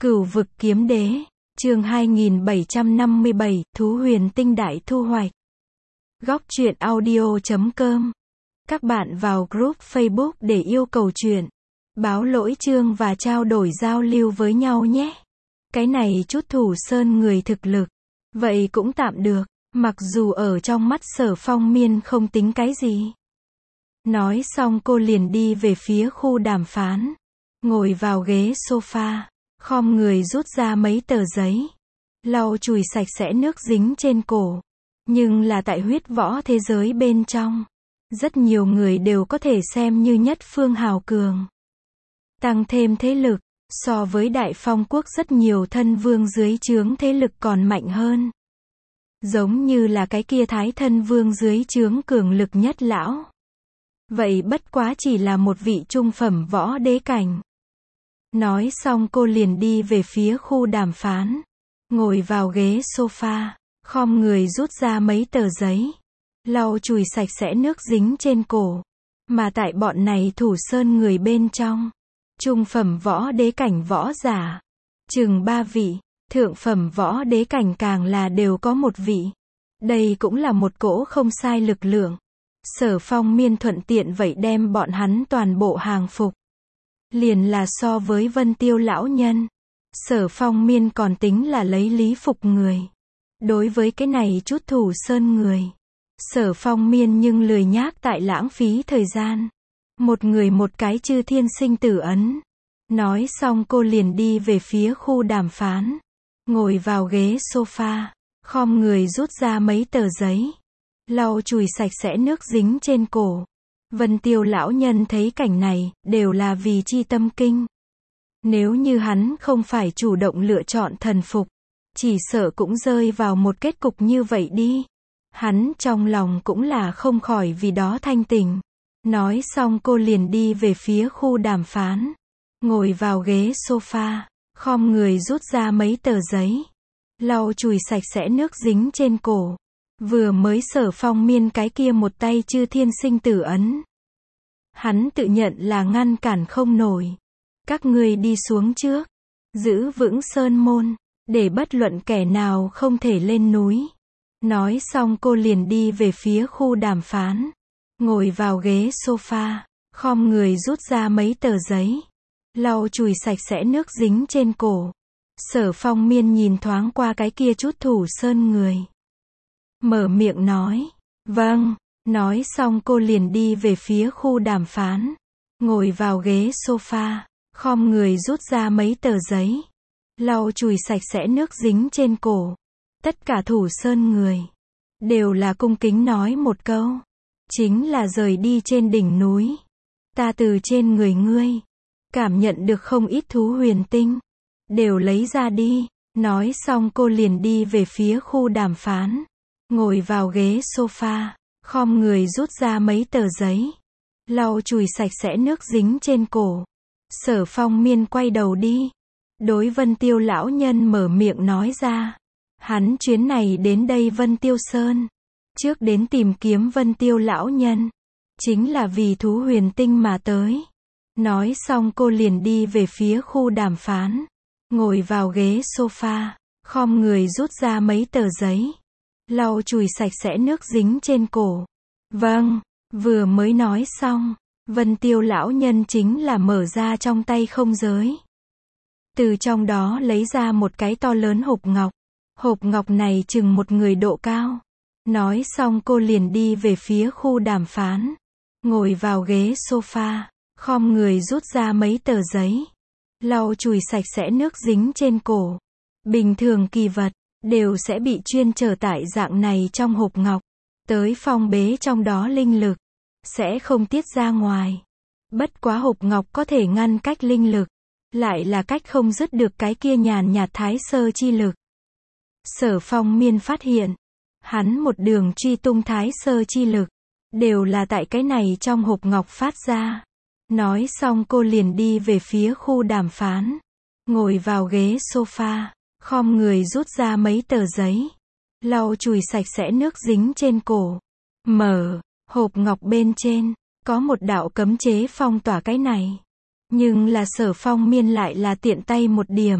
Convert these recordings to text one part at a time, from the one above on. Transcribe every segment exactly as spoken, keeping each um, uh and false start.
Cửu vực kiếm đế, chương hai nghìn bảy trăm năm mươi bảy, thú huyền tinh đại thu hoạch. Góc truyện audio chấm com. Các bạn vào group Facebook để yêu cầu truyện, báo lỗi chương và trao đổi giao lưu với nhau nhé. Cái này chút Thủ Sơn người thực lực, vậy cũng tạm được, mặc dù ở trong mắt Sở Phong Miên không tính cái gì. Nói xong cô liền đi về phía khu đàm phán, ngồi vào ghế sofa, khom người rút ra mấy tờ giấy, lau chùi sạch sẽ nước dính trên cổ. Nhưng là tại huyết võ thế giới bên trong, rất nhiều người đều có thể xem như nhất phương hào cường. Tăng thêm thế lực, so với Đại Phong quốc rất nhiều thân vương dưới trướng thế lực còn mạnh hơn. Giống như là cái kia Thái thân vương dưới trướng cường lực nhất lão. Vậy bất quá chỉ là một vị trung phẩm võ đế cảnh. Nói xong cô liền đi về phía khu đàm phán, ngồi vào ghế sofa, khom người rút ra mấy tờ giấy, lau chùi sạch sẽ nước dính trên cổ. Mà tại bọn này Thủ Sơn người bên trong, trung phẩm võ đế cảnh võ giả, chừng ba vị, thượng phẩm võ đế cảnh càng là đều có một vị. Đây cũng là một cỗ không sai lực lượng. Sở Phong Miên thuận tiện vậy đem bọn hắn toàn bộ hàng phục. Liền là so với Vân Tiêu lão nhân, Sở Phong Miên còn tính là lấy lý phục người. Đối với cái này chút Thủ Sơn người, Sở Phong Miên nhưng lười nhác tại lãng phí thời gian. Một người một cái chư thiên sinh tử ấn. Nói xong cô liền đi về phía khu đàm phán, ngồi vào ghế sofa, khom người rút ra mấy tờ giấy, lau chùi sạch sẽ nước dính trên cổ. Vân Tiêu lão nhân thấy cảnh này, đều là vì chi tâm kinh. Nếu như hắn không phải chủ động lựa chọn thần phục, chỉ sợ cũng rơi vào một kết cục như vậy đi. Hắn trong lòng cũng là không khỏi vì đó thanh tình. Nói xong cô liền đi về phía khu đàm phán, ngồi vào ghế sofa, khom người rút ra mấy tờ giấy, lau chùi sạch sẽ nước dính trên cổ. Vừa mới Sở Phong Miên cái kia một tay chư thiên sinh tử ấn, hắn tự nhận là ngăn cản không nổi. Các ngươi đi xuống trước, giữ vững sơn môn, để bất luận kẻ nào không thể lên núi. Nói xong cô liền đi về phía khu đàm phán, ngồi vào ghế sofa, khom người rút ra mấy tờ giấy, lau chùi sạch sẽ nước dính trên cổ. Sở Phong Miên nhìn thoáng qua cái kia chút Thủ Sơn người, mở miệng nói, vâng. Nói xong cô liền đi về phía khu đàm phán, ngồi vào ghế sofa, khom người rút ra mấy tờ giấy, lau chùi sạch sẽ nước dính trên cổ. Tất cả Thủ Sơn người đều là cung kính nói một câu, chính là rời đi trên đỉnh núi. Ta từ trên người ngươi cảm nhận được không ít thú huyền tinh, đều lấy ra đi. Nói xong cô liền đi về phía khu đàm phán, ngồi vào ghế sofa, khom người rút ra mấy tờ giấy, lau chùi sạch sẽ nước dính trên cổ. Sở Phong Miên quay đầu đi, đối Vân Tiêu lão nhân mở miệng nói ra, hắn chuyến này đến đây Vân Tiêu Sơn, trước đến tìm kiếm Vân Tiêu lão nhân, chính là vì thú huyền tinh mà tới. Nói xong cô liền đi về phía khu đàm phán, ngồi vào ghế sofa, khom người rút ra mấy tờ giấy, lau chùi sạch sẽ nước dính trên cổ. Vâng. Vừa mới nói xong, Vân Tiêu lão nhân chính là mở ra trong tay không giới, từ trong đó lấy ra một cái to lớn hộp ngọc. Hộp ngọc này chừng một người độ cao. Nói xong cô liền đi về phía khu đàm phán, ngồi vào ghế sofa, khom người rút ra mấy tờ giấy, lau chùi sạch sẽ nước dính trên cổ. Bình thường kỳ vật đều sẽ bị chuyên trở tải dạng này trong hộp ngọc, tới phong bế trong đó linh lực, sẽ không tiết ra ngoài. Bất quá hộp ngọc có thể ngăn cách linh lực, lại là cách không dứt được cái kia nhàn nhạt thái sơ chi lực. Sở Phong Miên phát hiện, hắn một đường truy tung thái sơ chi lực, đều là tại cái này trong hộp ngọc phát ra. Nói xong cô liền đi về phía khu đàm phán, ngồi vào ghế sofa, khom người rút ra mấy tờ giấy, lau chùi sạch sẽ nước dính trên cổ. Mở, hộp ngọc bên trên, có một đạo cấm chế phong tỏa cái này. Nhưng là Sở Phong Miên lại là tiện tay một điểm,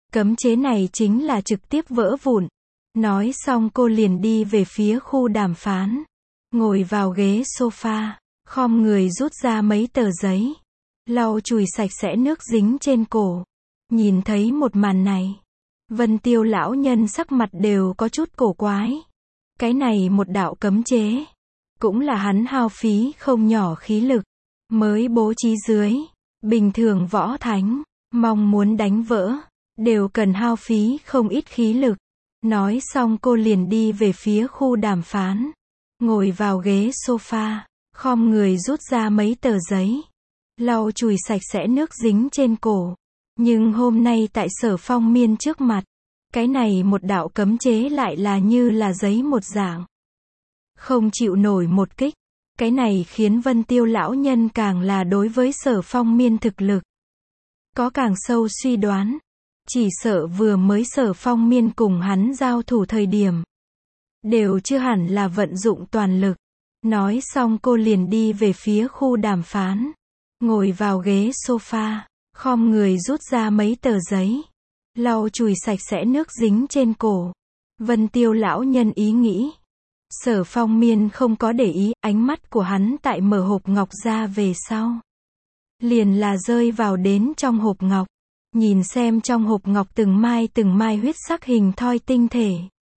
Cấm chế này chính là trực tiếp vỡ vụn. Nói xong cô liền đi về phía khu đàm phán. Ngồi vào ghế sofa, khom người rút ra mấy tờ giấy. Lau chùi sạch sẽ nước dính trên cổ. Nhìn thấy một màn này, Vân Tiêu lão nhân sắc mặt đều có chút cổ quái. Cái này một đạo cấm chế, cũng là hắn hao phí không nhỏ khí lực, mới bố trí dưới. Bình thường võ thánh, mong muốn đánh vỡ, đều cần hao phí không ít khí lực. Nói xong cô liền đi về phía khu đàm phán. Ngồi vào ghế sofa, khom người rút ra mấy tờ giấy. Lau chùi sạch sẽ nước dính trên cổ. Nhưng hôm nay tại Sở Phong Miên trước mặt, cái này một đạo cấm chế lại là như là giấy một dạng. Không chịu nổi một kích. Cái này khiến Vân Tiêu lão nhân càng là đối với Sở Phong Miên thực lực có càng sâu suy đoán. Chỉ sợ vừa mới Sở Phong Miên cùng hắn giao thủ thời điểm, đều chưa hẳn là vận dụng toàn lực. Nói xong cô liền đi về phía khu đàm phán. Ngồi vào ghế sofa, khom người rút ra mấy tờ giấy. Lau chùi sạch sẽ nước dính trên cổ. Vân Tiêu lão nhân ý nghĩ. Sở Phong Miên không có để ý, ánh mắt của hắn tại mở hộp ngọc ra về sau. Liền là rơi vào đến trong hộp ngọc. Nhìn xem trong hộp ngọc từng mai từng mai huyết sắc hình thoi tinh thể.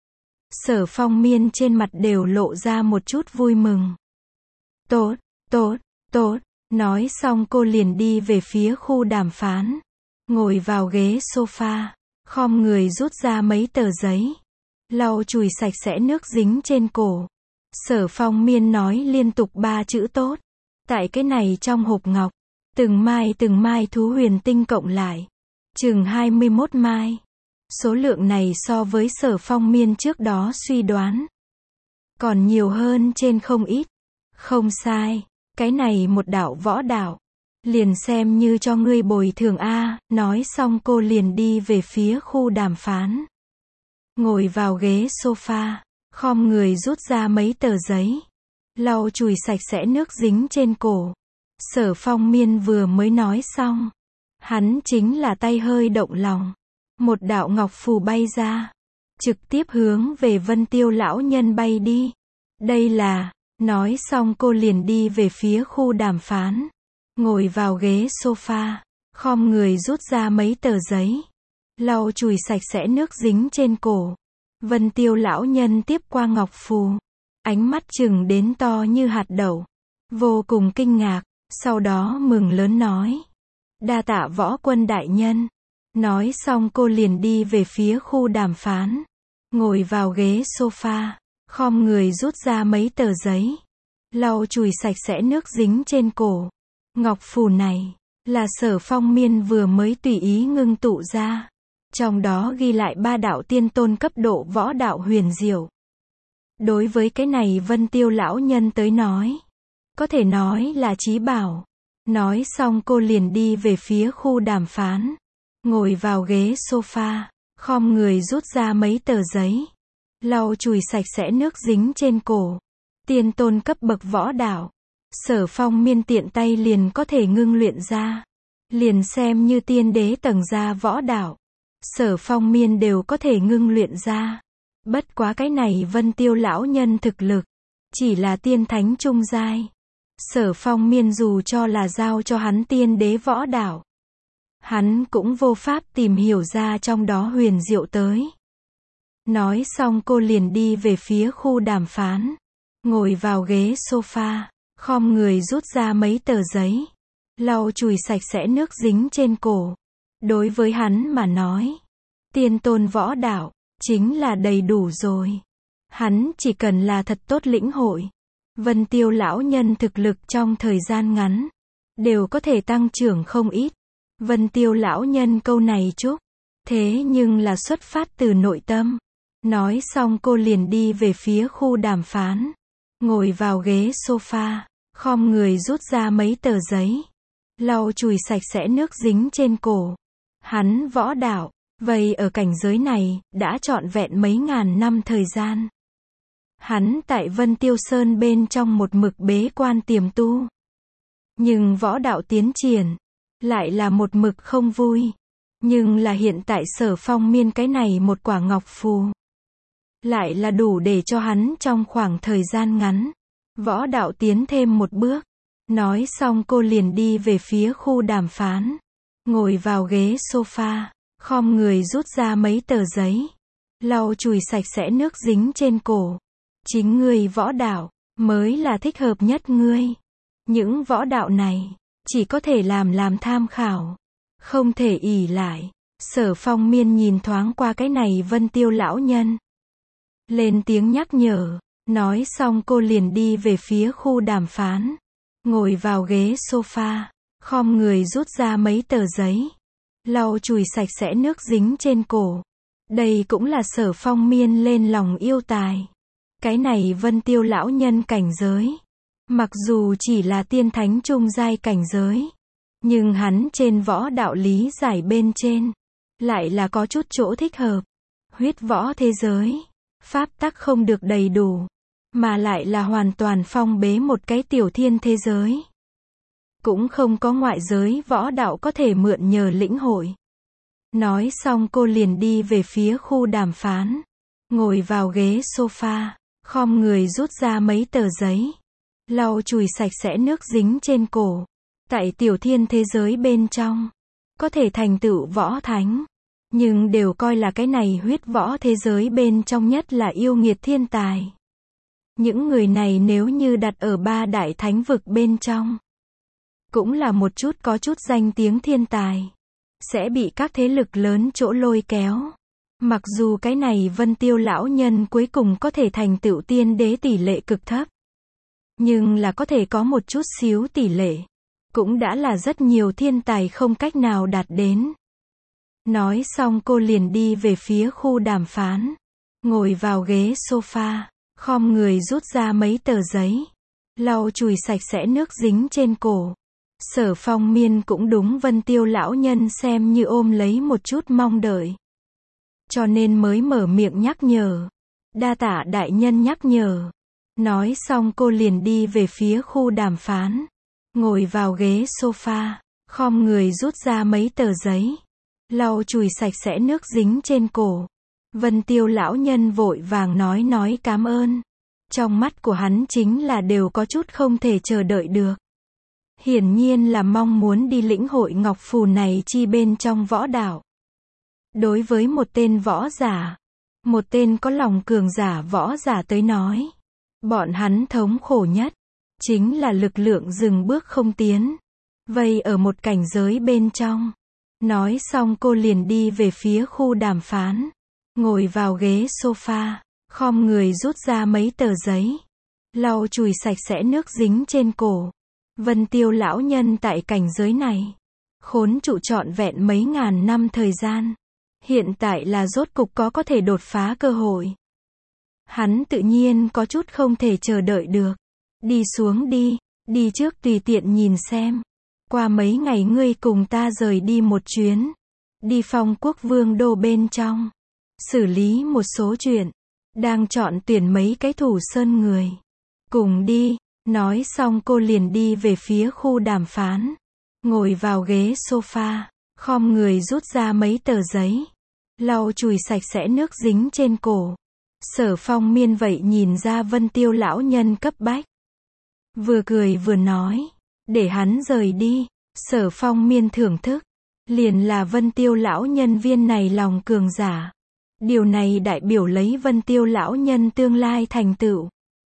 Sở Phong Miên trên mặt đều lộ ra một chút vui mừng. Tốt, tốt, tốt. Nói xong cô liền đi về phía khu đàm phán. Ngồi vào ghế sofa, khom người rút ra mấy tờ giấy. Lau chùi sạch sẽ nước dính trên cổ. Sở Phong Miên nói liên tục ba chữ tốt. Tại cái này trong hộp ngọc, từng mai từng mai thú huyền tinh cộng lại, chừng hai mươi mốt mai. Số lượng này so với Sở Phong Miên trước đó suy đoán, còn nhiều hơn trên không ít. Không sai, cái này một đạo võ đạo, liền xem như cho ngươi bồi thường a. Nói xong cô liền đi về phía khu đàm phán. Ngồi vào ghế sofa, khom người rút ra mấy tờ giấy. Lau chùi sạch sẽ nước dính trên cổ. Sở Phong Miên vừa mới nói xong, hắn chính là tay hơi động lòng. Một đạo ngọc phù bay ra, trực tiếp hướng về Vân Tiêu lão nhân bay đi. Đây là, nói xong cô liền đi về phía khu đàm phán. Ngồi vào ghế sofa, khom người rút ra mấy tờ giấy. Lau chùi sạch sẽ nước dính trên cổ. Vân Tiêu lão nhân tiếp qua ngọc phù. Ánh mắt chừng đến to như hạt đậu. Vô cùng kinh ngạc, sau đó mừng lớn nói. Đa tạ võ quân đại nhân. Nói xong cô liền đi về phía khu đàm phán. Ngồi vào ghế sofa, khom người rút ra mấy tờ giấy. Lau chùi sạch sẽ nước dính trên cổ. Ngọc phù này, là Sở Phong Miên vừa mới tùy ý ngưng tụ ra. Trong đó ghi lại ba đạo tiên tôn cấp độ võ đạo huyền diệu. Đối với cái này Vân Tiêu lão nhân tới nói, có thể nói là chí bảo. Nói xong cô liền đi về phía khu đàm phán. Ngồi vào ghế sofa, khom người rút ra mấy tờ giấy. Lau chùi sạch sẽ nước dính trên cổ. Tiên tôn cấp bậc võ đạo, Sở Phong Miên tiện tay liền có thể ngưng luyện ra. Liền xem như tiên đế tầng gia võ đạo, Sở Phong Miên đều có thể ngưng luyện ra. Bất quá cái này Vân Tiêu lão nhân thực lực, chỉ là tiên thánh trung giai. Sở Phong Miên dù cho là giao cho hắn tiên đế võ đạo, hắn cũng vô pháp tìm hiểu ra trong đó huyền diệu tới. Nói xong cô liền đi về phía khu đàm phán. Ngồi vào ghế sofa, khom người rút ra mấy tờ giấy. Lau chùi sạch sẽ nước dính trên cổ. Đối với hắn mà nói, tiên tôn võ đạo, chính là đầy đủ rồi. Hắn chỉ cần là thật tốt lĩnh hội. Vân Tiêu lão nhân thực lực trong thời gian ngắn, đều có thể tăng trưởng không ít. Vân Tiêu lão nhân câu này chúc, thế nhưng là xuất phát từ nội tâm. Nói xong cô liền đi về phía khu đàm phán. Ngồi vào ghế sofa, khom người rút ra mấy tờ giấy. Lau chùi sạch sẽ nước dính trên cổ. Hắn võ đạo, vậy ở cảnh giới này, đã trọn vẹn mấy ngàn năm thời gian. Hắn tại Vân Tiêu Sơn bên trong một mực bế quan tiềm tu. Nhưng võ đạo tiến triển, lại là một mực không vui. Nhưng là hiện tại Sở Phong Miên cái này một quả ngọc phù, lại là đủ để cho hắn trong khoảng thời gian ngắn, võ đạo tiến thêm một bước. Nói xong cô liền đi về phía khu đàm phán, ngồi vào ghế sofa, khom người rút ra mấy tờ giấy, lau chùi sạch sẽ nước dính trên cổ. Chính ngươi võ đạo, mới là thích hợp nhất ngươi. Những võ đạo này, chỉ có thể làm làm tham khảo, không thể ỷ lại. Sở Phong Miên nhìn thoáng qua cái này Vân Tiêu lão nhân, lên tiếng nhắc nhở. Nói xong cô liền đi về phía khu đàm phán, ngồi vào ghế sofa, khom người rút ra mấy tờ giấy, lau chùi sạch sẽ nước dính trên cổ. Đây cũng là Sở Phong Miên lên lòng yêu tài. Cái này Vân Tiêu lão nhân cảnh giới, mặc dù chỉ là tiên thánh trung giai cảnh giới, nhưng hắn trên võ đạo lý giải bên trên, lại là có chút chỗ thích hợp. Huyết võ thế giới, pháp tắc không được đầy đủ, mà lại là hoàn toàn phong bế một cái tiểu thiên thế giới. Cũng không có ngoại giới võ đạo có thể mượn nhờ lĩnh hội. Nói xong cô liền đi về phía khu đàm phán, ngồi vào ghế sofa, khom người rút ra mấy tờ giấy, lau chùi sạch sẽ nước dính trên cổ. Tại tiểu thiên thế giới bên trong, có thể thành tựu võ thánh, nhưng đều coi là cái này huyết võ thế giới bên trong nhất là yêu nghiệt thiên tài. Những người này nếu như đặt ở ba đại thánh vực bên trong, cũng là một chút có chút danh tiếng thiên tài, sẽ bị các thế lực lớn chỗ lôi kéo. Mặc dù cái này Vân Tiêu lão nhân cuối cùng có thể thành tựu tiên đế tỷ lệ cực thấp, nhưng là có thể có một chút xíu tỷ lệ, cũng đã là rất nhiều thiên tài không cách nào đạt đến. Nói xong cô liền đi về phía khu đàm phán, ngồi vào ghế sofa, khom người rút ra mấy tờ giấy, lau chùi sạch sẽ nước dính trên cổ. Sở Phong Miên cũng đúng Vân Tiêu lão nhân xem như ôm lấy một chút mong đợi, cho nên mới mở miệng nhắc nhở. Đa tạ đại nhân nhắc nhở. Nói xong cô liền đi về phía khu đàm phán, ngồi vào ghế sofa, khom người rút ra mấy tờ giấy, lau chùi sạch sẽ nước dính trên cổ. Vân Tiêu lão nhân vội vàng nói nói cảm ơn. Trong mắt của hắn chính là đều có chút không thể chờ đợi được. Hiển nhiên là mong muốn đi lĩnh hội ngọc phù này chi bên trong võ đạo. Đối với một tên võ giả, một tên có lòng cường giả võ giả tới nói, bọn hắn thống khổ nhất, chính là lực lượng dừng bước không tiến, vây ở một cảnh giới bên trong. Nói xong cô liền đi về phía khu đàm phán, ngồi vào ghế sofa, khom người rút ra mấy tờ giấy, lau chùi sạch sẽ nước dính trên cổ. Vân Tiêu lão nhân tại cảnh giới này, khốn trụ trọn vẹn mấy ngàn năm thời gian, hiện tại là rốt cục có có thể đột phá cơ hội. Hắn tự nhiên có chút không thể chờ đợi được. Đi xuống đi, đi trước tùy tiện nhìn xem. Qua mấy ngày ngươi cùng ta rời đi một chuyến, đi Phong Quốc Vương đô bên trong, xử lý một số chuyện, đang chọn tuyển mấy cái thủ sơn người. Cùng đi. Nói xong cô liền đi về phía khu đàm phán, ngồi vào ghế sofa, khom người rút ra mấy tờ giấy, lau chùi sạch sẽ nước dính trên cổ. Sở Phong Miên vậy nhìn ra Vân Tiêu lão nhân cấp bách, vừa cười vừa nói, để hắn rời đi. Sở Phong Miên thưởng thức, liền là Vân Tiêu lão nhân viên này lòng cường giả. Điều này đại biểu lấy Vân Tiêu lão nhân tương lai thành tựu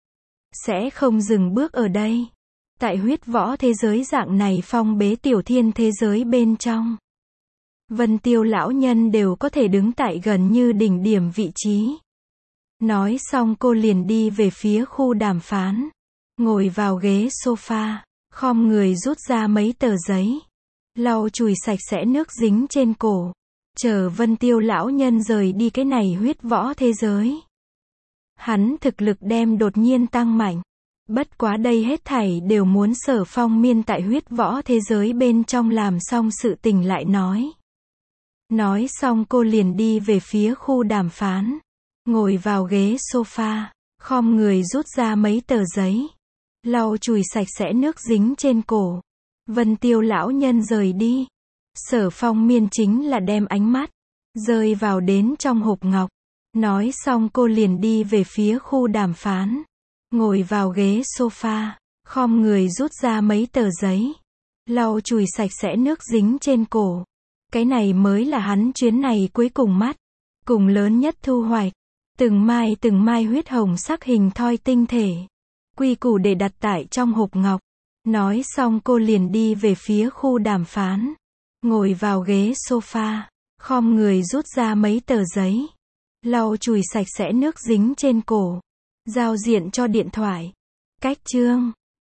sẽ không dừng bước ở đây. Tại huyết võ thế giới dạng này phong bế tiểu thiên thế giới bên trong, Vân Tiêu lão nhân đều có thể đứng tại gần như đỉnh điểm vị trí. Nói xong cô liền đi về phía khu đàm phán, ngồi vào ghế sofa, khom người rút ra mấy tờ giấy, lau chùi sạch sẽ nước dính trên cổ. Chờ Vân Tiêu lão nhân rời đi cái này huyết võ thế giới, hắn thực lực đem đột nhiên tăng mạnh. Bất quá đây hết thảy đều muốn Sở Phong Miên tại huyết võ thế giới bên trong làm xong sự tình lại nói. Nói xong cô liền đi về phía khu đàm phán, ngồi vào ghế sofa, khom người rút ra mấy tờ giấy, lau chùi sạch sẽ nước dính trên cổ. Vân Tiêu lão nhân rời đi. Sở Phong Miên chính là đem ánh mắt rơi vào đến trong hộp ngọc. Nói xong cô liền đi về phía khu đàm phán. Ngồi vào ghế sofa, khom người rút ra mấy tờ giấy, lau chùi sạch sẽ nước dính trên cổ. Cái này mới là hắn chuyến này cuối cùng mắt, cùng lớn nhất thu hoạch. Từng mai từng mai huyết hồng sắc hình thoi tinh thể, quy củ để đặt tại trong hộp ngọc. Nói xong cô liền đi về phía khu đàm phán. Ngồi vào ghế sofa, khom người rút ra mấy tờ giấy, lau chùi sạch sẽ nước dính trên cổ, giao diện cho điện thoại. Cách chương